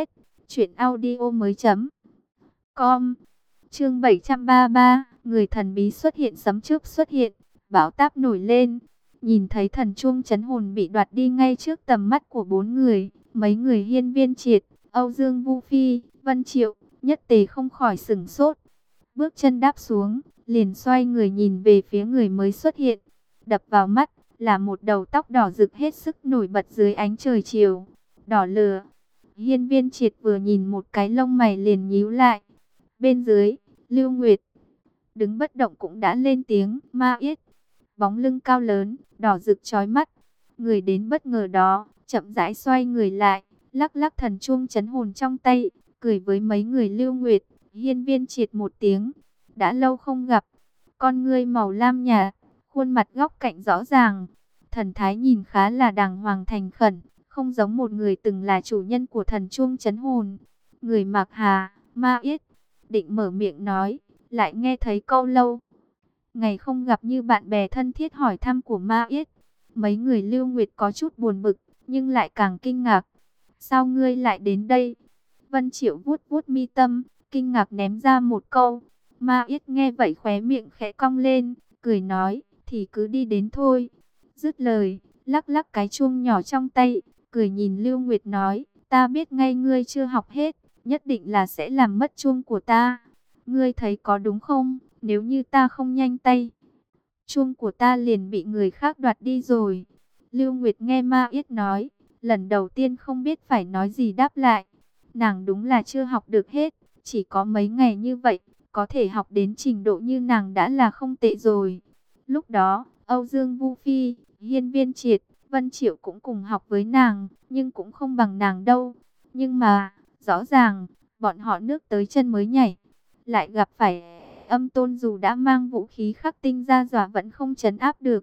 truyệnaudiomoi.com. Chương 733, người thần bí xuất hiện, sấm chớp xuất hiện, bão táp nổi lên. Nhìn thấy thần chuông trấn hồn bị đoạt đi ngay trước tầm mắt của bốn người, mấy người Hiên Viên Triệt, Âu Dương Vu Phi, Vân Triệu, nhất tề không khỏi sửng sốt. Bước chân đáp xuống, liền xoay người nhìn về phía người mới xuất hiện. Đập vào mắt là một đầu tóc đỏ rực hết sức nổi bật dưới ánh trời chiều. Đỏ lửa. Hiên Viên Triệt vừa nhìn một cái lông mày liền nhíu lại. Bên dưới, Lưu Nguyệt đứng bất động cũng đã lên tiếng, Ma Yết. Bóng lưng cao lớn, đỏ rực chói mắt. Người đến bất ngờ đó, chậm rãi xoay người lại, lắc lắc thần chuông trấn hồn trong tay, cười với mấy người Lưu Nguyệt, Hiên Viên Triệt một tiếng. Đã lâu không gặp, con ngươi màu lam nhạt, khuôn mặt góc cạnh rõ ràng. Thần thái nhìn khá là đàng hoàng thành khẩn, không giống một người từng là chủ nhân của thần chuông trấn hồn. Người mặc Hà, Ma Yết, định mở miệng nói, lại nghe thấy câu lâu ngày không gặp như bạn bè thân thiết hỏi thăm của Ma Yết. Mấy người Lưu Nguyệt có chút buồn bực, nhưng lại càng kinh ngạc. Sao ngươi lại đến đây? Vân Triệu vuốt vuốt mi tâm, kinh ngạc ném ra một câu. Ma Yết nghe vậy khóe miệng khẽ cong lên, cười nói, thì cứ đi đến thôi. Dứt lời, lắc lắc cái chuông nhỏ trong tay, cười nhìn Lưu Nguyệt nói, ta biết ngay ngươi chưa học hết, nhất định là sẽ làm mất chuông của ta. Ngươi thấy có đúng không? Nếu như ta không nhanh tay, chuông của ta liền bị người khác đoạt đi rồi. Lưu Nguyệt nghe Ma Yết nói, lần đầu tiên không biết phải nói gì đáp lại. Nàng đúng là chưa học được hết, chỉ có mấy ngày như vậy, có thể học đến trình độ như nàng đã là không tệ rồi. Lúc đó, Âu Dương Vu Phi, Hiên Viên Triệt, Vân Triệu cũng cùng học với nàng, nhưng cũng không bằng nàng đâu. Nhưng mà, rõ ràng, bọn họ nước tới chân mới nhảy, lại gặp phải Âm Tôn dù đã mang vũ khí khắc tinh ra dọa vẫn không trấn áp được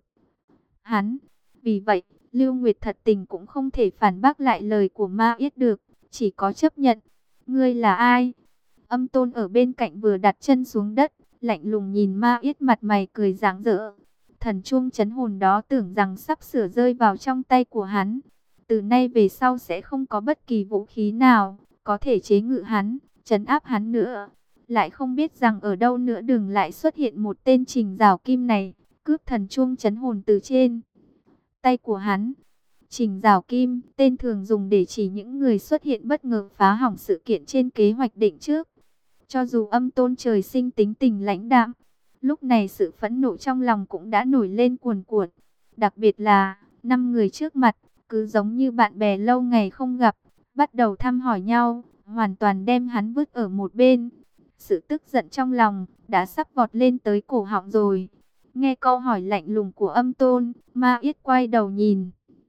hắn. Vì vậy, Lưu Nguyệt thật tình cũng không thể phản bác lại lời của Ma Yết được, chỉ có chấp nhận. Ngươi là ai? Âm Tôn ở bên cạnh vừa đặt chân xuống đất, lạnh lùng nhìn Ma Yết, mặt mày cười rạng rỡ. Thần chuông trấn hồn đó tưởng rằng sắp sửa rơi vào trong tay của hắn. Từ nay về sau sẽ không có bất kỳ vũ khí nào có thể chế ngự hắn, trấn áp hắn nữa. Lại không biết rằng ở đâu nữa đường lại xuất hiện một tên Trình Giảo Kim này, cướp thần chuông trấn hồn từ trên tay của hắn. Trình Giảo Kim, tên thường dùng để chỉ những người xuất hiện bất ngờ phá hỏng sự kiện trên kế hoạch định trước. Cho dù Âm Tôn trời sinh tính tình lãnh đạm, lúc này sự phẫn nộ trong lòng cũng đã nổi lên cuồn cuộn. Đặc biệt là, 5 người trước mặt, cứ giống như bạn bè lâu ngày không gặp, bắt đầu thăm hỏi nhau, hoàn toàn đem hắn vứt ở một bên. Sự tức giận trong lòng đã sắp vọt lên tới cổ họng rồi. Nghe câu hỏi lạnh lùng của Âm Tôn, Ma Yết quay đầu nhìn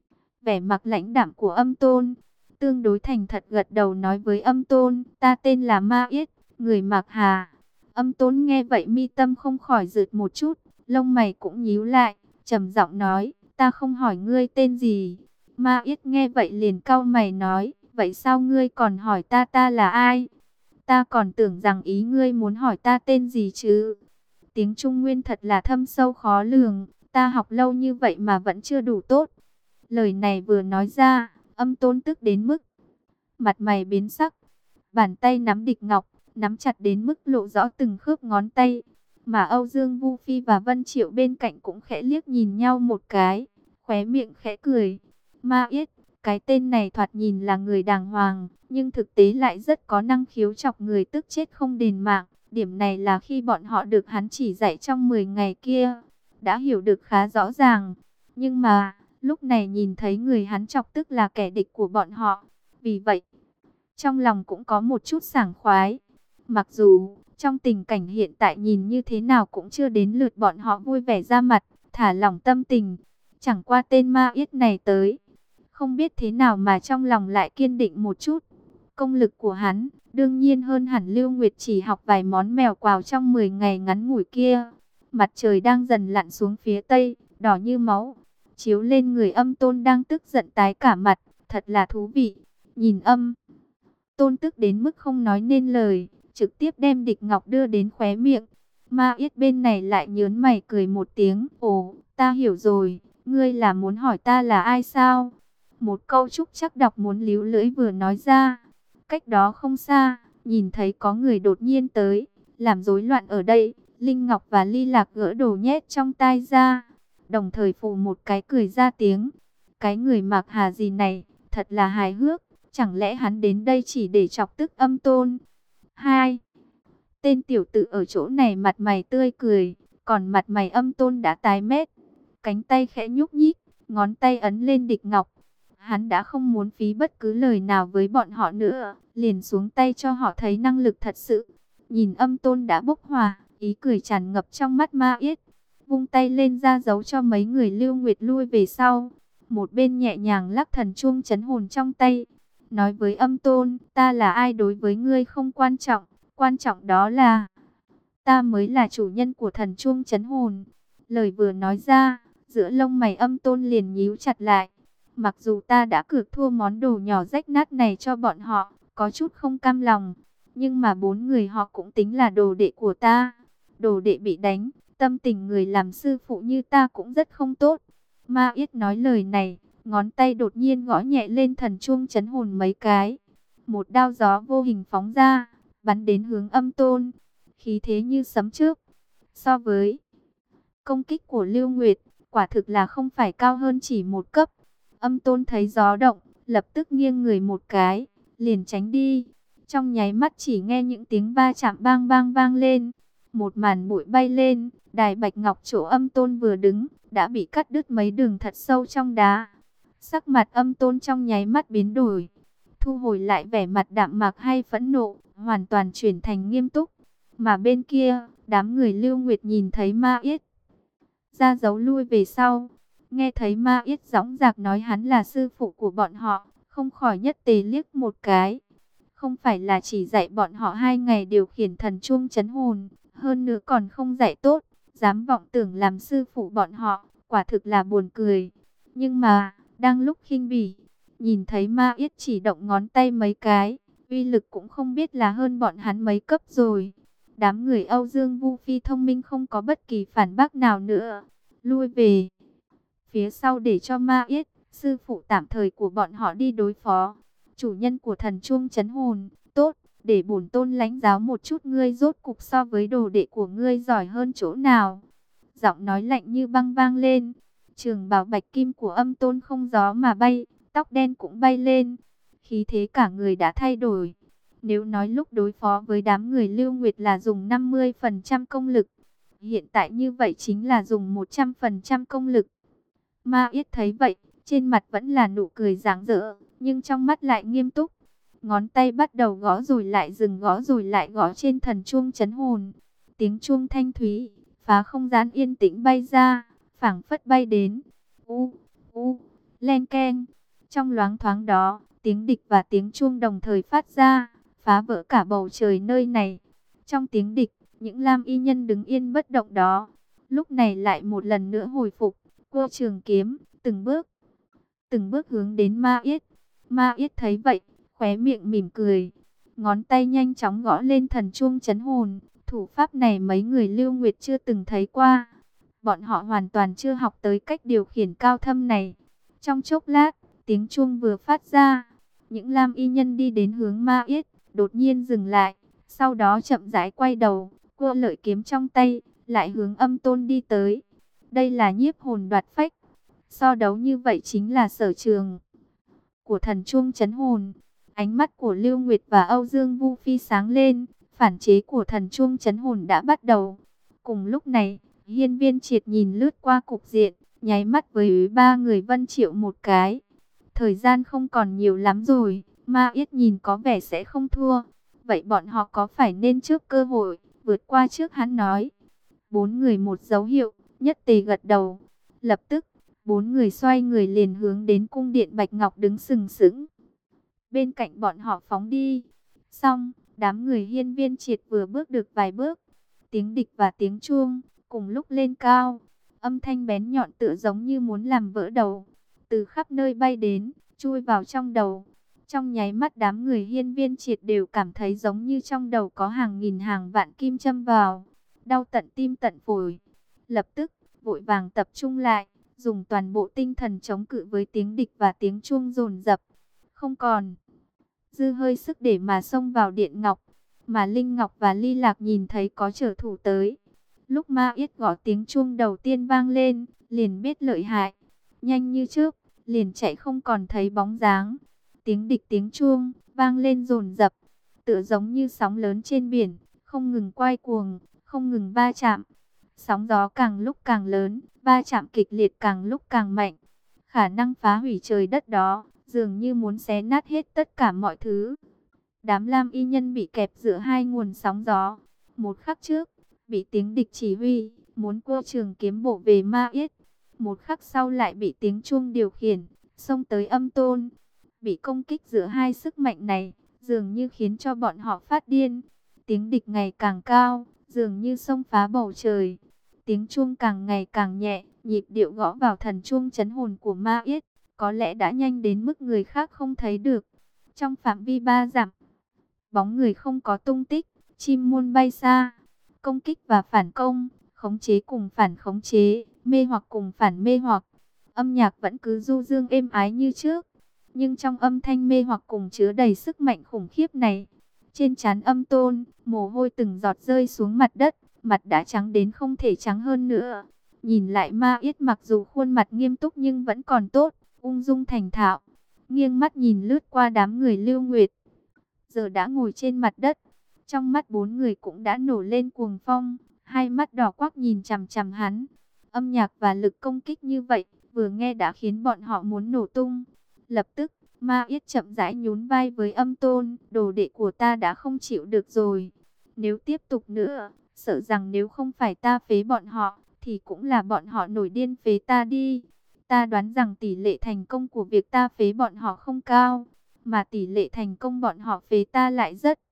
vẻ mặt lãnh đạm của Âm Tôn, tương đối thành thật gật đầu nói với Âm Tôn, ta tên là Ma Yết, người mặc Hà. Âm Tôn nghe vậy mi tâm không khỏi rụt một chút, lông mày cũng nhíu lại, trầm giọng nói, ta không hỏi ngươi tên gì. Ma Yết nghe vậy liền cau mày nói, vậy sao ngươi còn hỏi ta là ai? Ta còn tưởng rằng ý ngươi muốn hỏi ta tên gì chứ. Tiếng Trung Nguyên thật là thâm sâu khó lường, ta học lâu như vậy mà vẫn chưa đủ tốt. Lời này vừa nói ra, Âm Tôn tức đến mức mặt mày biến sắc. Bàn tay nắm địch ngọc, nắm chặt đến mức lộ rõ từng khớp ngón tay. Mà Âu Dương Vu Phi và Vân Triệu bên cạnh cũng khẽ liếc nhìn nhau một cái, khóe miệng khẽ cười. Ma Yết, cái tên này thoạt nhìn là người đàng hoàng, nhưng thực tế lại rất có năng khiếu chọc người tức chết không đền mạng. Điểm này là khi bọn họ được hắn chỉ dạy trong 10 ngày kia, đã hiểu được khá rõ ràng. Nhưng mà, lúc này nhìn thấy người hắn chọc tức là kẻ địch của bọn họ. Vì vậy, trong lòng cũng có một chút sảng khoái. Mặc dù, trong tình cảnh hiện tại nhìn như thế nào cũng chưa đến lượt bọn họ vui vẻ ra mặt, thả lỏng tâm tình. Chẳng qua tên Ma Yết này tới, không biết thế nào mà trong lòng lại kiên định một chút. Công lực của hắn, đương nhiên hơn hẳn Lưu Nguyệt chỉ học vài món mèo quào trong 10 ngày ngắn ngủi kia. Mặt trời đang dần lặn xuống phía tây, đỏ như máu, chiếu lên người Âm Tôn đang tức giận tái cả mặt, thật là thú vị. Nhìn Âm Tôn tức đến mức không nói nên lời, trực tiếp đem địch ngọc đưa đến khóe miệng. Ma Yết bên này lại nhớn mày cười một tiếng, ồ, ta hiểu rồi, ngươi là muốn hỏi ta là ai sao? Một câu trúc chắc đọc muốn líu lưỡi vừa nói ra. Cách đó không xa, nhìn thấy có người đột nhiên tới, làm rối loạn ở đây. Linh Ngọc và Ly Lạc gỡ đồ nhét trong tai ra, đồng thời phù một cái cười ra tiếng. Cái người Mạc Hà gì này, thật là hài hước, chẳng lẽ hắn đến đây chỉ để chọc tức Âm Tôn? Hai, tên tiểu tử ở chỗ này mặt mày tươi cười, còn mặt mày Âm Tôn đã tái mét. Cánh tay khẽ nhúc nhích, ngón tay ấn lên địch ngọc. Hắn đã không muốn phí bất cứ lời nào với bọn họ nữa, liền xuống tay cho họ thấy năng lực thật sự. Nhìn Âm Tôn đã bốc hỏa, ý cười tràn ngập trong mắt Ma Yết, vung tay lên ra dấu cho mấy người Lưu Nguyệt lui về sau. Một bên nhẹ nhàng lắc thần chuông trấn hồn trong tay, nói với Âm Tôn, ta là ai đối với ngươi không quan trọng đó là ta mới là chủ nhân của thần chuông trấn hồn. Lời vừa nói ra, giữa lông mày Âm Tôn liền nhíu chặt lại. Mặc dù ta đã cược thua món đồ nhỏ rách nát này cho bọn họ, có chút không cam lòng, nhưng mà 4 người họ cũng tính là đồ đệ của ta. Đồ đệ bị đánh, tâm tình người làm sư phụ như ta cũng rất không tốt. Ma Yết nói lời này, ngón tay đột nhiên gõ nhẹ lên thần chuông trấn hồn mấy cái. Một đao gió vô hình phóng ra, bắn đến hướng Âm Tôn, khí thế như sấm chớp. So với công kích của Lưu Nguyệt, quả thực là không phải cao hơn chỉ một cấp. Âm Tôn thấy gió động, lập tức nghiêng người một cái, liền tránh đi. Trong nháy mắt chỉ nghe những tiếng va chạm bang bang vang lên. Một màn bụi bay lên, đài bạch ngọc chỗ Âm Tôn vừa đứng, đã bị cắt đứt mấy đường thật sâu trong đá. Sắc mặt Âm Tôn trong nháy mắt biến đổi, thu hồi lại vẻ mặt đạm mạc hay phẫn nộ, hoàn toàn chuyển thành nghiêm túc. Mà bên kia, đám người Lưu Nguyệt nhìn thấy Ma Yết ra dấu lui về sau. Nghe thấy Ma Yết dõng dạc nói hắn là sư phụ của bọn họ, không khỏi nhất tề liếc một cái. Không phải là chỉ dạy bọn họ 2 ngày điều khiển thần chuông trấn hồn, hơn nữa còn không dạy tốt, dám vọng tưởng làm sư phụ bọn họ, quả thực là buồn cười. Nhưng mà, đang lúc khinh bỉ, nhìn thấy Ma Yết chỉ động ngón tay mấy cái, uy lực cũng không biết là hơn bọn hắn mấy cấp rồi. Đám người Âu Dương Vu Phi thông minh không có bất kỳ phản bác nào nữa, lui về phía sau để cho Ma Yết, sư phụ tạm thời của bọn họ đi đối phó. Chủ nhân của thần chuông trấn hồn, tốt, để bổn tôn lãnh giáo một chút ngươi rốt cục so với đồ đệ của ngươi giỏi hơn chỗ nào. Giọng nói lạnh như băng vang lên, trường bào bạch kim của Âm Tôn không gió mà bay, tóc đen cũng bay lên, khí thế cả người đã thay đổi. Nếu nói lúc đối phó với đám người Lưu Nguyệt là dùng 50% công lực, hiện tại như vậy chính là dùng 100% công lực. Ma Yết thấy vậy, trên mặt vẫn là nụ cười rạng rỡ, nhưng trong mắt lại nghiêm túc. Ngón tay bắt đầu gõ rồi lại dừng, gõ rồi lại gõ trên thần chuông trấn hồn. Tiếng chuông thanh thúy, phá không gian yên tĩnh bay ra, phảng phất bay đến. Len keng. Trong loáng thoáng đó, tiếng địch và tiếng chuông đồng thời phát ra, phá vỡ cả bầu trời nơi này. Trong tiếng địch, những lam y nhân đứng yên bất động đó, lúc này lại một lần nữa hồi phục, cua trường kiếm, từng bước hướng đến Ma Yết. Ma Yết thấy vậy, khóe miệng mỉm cười, ngón tay nhanh chóng gõ lên thần chuông trấn hồn. Thủ pháp này mấy người Lưu Nguyệt chưa từng thấy qua. Bọn họ hoàn toàn chưa học tới cách điều khiển cao thâm này. Trong chốc lát, tiếng chuông vừa phát ra, những lam y nhân đi đến hướng Ma Yết, đột nhiên dừng lại, sau đó chậm rãi quay đầu, cua lợi kiếm trong tay, lại hướng Âm Tôn đi tới. Đây là nhiếp hồn đoạt phách. So đấu như vậy chính là sở trường của thần chuông trấn hồn. Ánh mắt của Lưu Nguyệt và Âu Dương Vu Phi sáng lên, phản chế của thần chuông trấn hồn đã bắt đầu. Cùng lúc này, Hiên Viên Triệt nhìn lướt qua cục diện, nháy mắt với ba người Vân Triệu một cái. Thời gian không còn nhiều lắm rồi, Ma Yết nhìn có vẻ sẽ không thua. Vậy bọn họ có phải nên trước cơ hội, vượt qua trước hắn nói. Bốn người một dấu hiệu, nhất tề gật đầu. Lập tức, bốn người xoay người liền hướng đến cung điện Bạch Ngọc đứng sừng sững. Bên cạnh bọn họ phóng đi. Xong, đám người Hiên Viên Triệt vừa bước được vài bước. Tiếng địch và tiếng chuông cùng lúc lên cao. Âm thanh bén nhọn tựa giống như muốn làm vỡ đầu. Từ khắp nơi bay đến, chui vào trong đầu. Trong nháy mắt đám người Hiên Viên Triệt đều cảm thấy giống như trong đầu có hàng nghìn hàng vạn kim châm vào. Đau tận tim tận phổi. Lập tức, vội vàng tập trung lại, dùng toàn bộ tinh thần chống cự với tiếng địch và tiếng chuông dồn dập. Không còn dư hơi sức để mà xông vào điện ngọc. Mà Linh Ngọc và Ly Lạc nhìn thấy có trở thủ tới. Lúc Ma Yết gõ tiếng chuông đầu tiên vang lên, liền biết lợi hại. Nhanh như trước, liền chạy không còn thấy bóng dáng. Tiếng địch tiếng chuông vang lên dồn dập, tựa giống như sóng lớn trên biển, không ngừng quay cuồng, không ngừng va chạm. Sóng gió càng lúc càng lớn, va chạm kịch liệt càng lúc càng mạnh. Khả năng phá hủy trời đất đó, dường như muốn xé nát hết tất cả mọi thứ. Đám lam y nhân bị kẹp giữa hai nguồn sóng gió. Một khắc trước, bị tiếng địch chỉ huy, muốn cua trường kiếm bổ về Ma Yết. Một khắc sau lại bị tiếng chuông điều khiển, xông tới Âm Tôn. Bị công kích giữa hai sức mạnh này, dường như khiến cho bọn họ phát điên. Tiếng địch ngày càng cao, dường như xông phá bầu trời. Tiếng chuông càng ngày càng nhẹ, nhịp điệu gõ vào thần chuông trấn hồn của Ma Yết, có lẽ đã nhanh đến mức người khác không thấy được. Trong phạm vi 3 dặm, bóng người không có tung tích, chim muôn bay xa. Công kích và phản công, khống chế cùng phản khống chế, mê hoặc cùng phản mê hoặc. Âm nhạc vẫn cứ du dương êm ái như trước, nhưng trong âm thanh mê hoặc cùng chứa đầy sức mạnh khủng khiếp này. Trên trán Âm Tôn, mồ hôi từng giọt rơi xuống mặt đất, mặt đã trắng đến không thể trắng hơn nữa. Nhìn lại Ma Yết mặc dù khuôn mặt nghiêm túc nhưng vẫn còn tốt, ung dung thành thạo. Nghiêng mắt nhìn lướt qua đám người Lưu Nguyệt, giờ đã ngồi trên mặt đất. Trong mắt bốn người cũng đã nổ lên cuồng phong, hai mắt đỏ quắc nhìn chằm chằm hắn. Âm nhạc và lực công kích như vậy, vừa nghe đã khiến bọn họ muốn nổ tung. Lập tức, Ma Yết chậm rãi nhún vai với Âm Tôn, đồ đệ của ta đã không chịu được rồi. Nếu tiếp tục nữa, sợ rằng nếu không phải ta phế bọn họ, thì cũng là bọn họ nổi điên phế ta đi. Ta đoán rằng tỷ lệ thành công của việc ta phế bọn họ không cao, mà tỷ lệ thành công bọn họ phế ta lại rất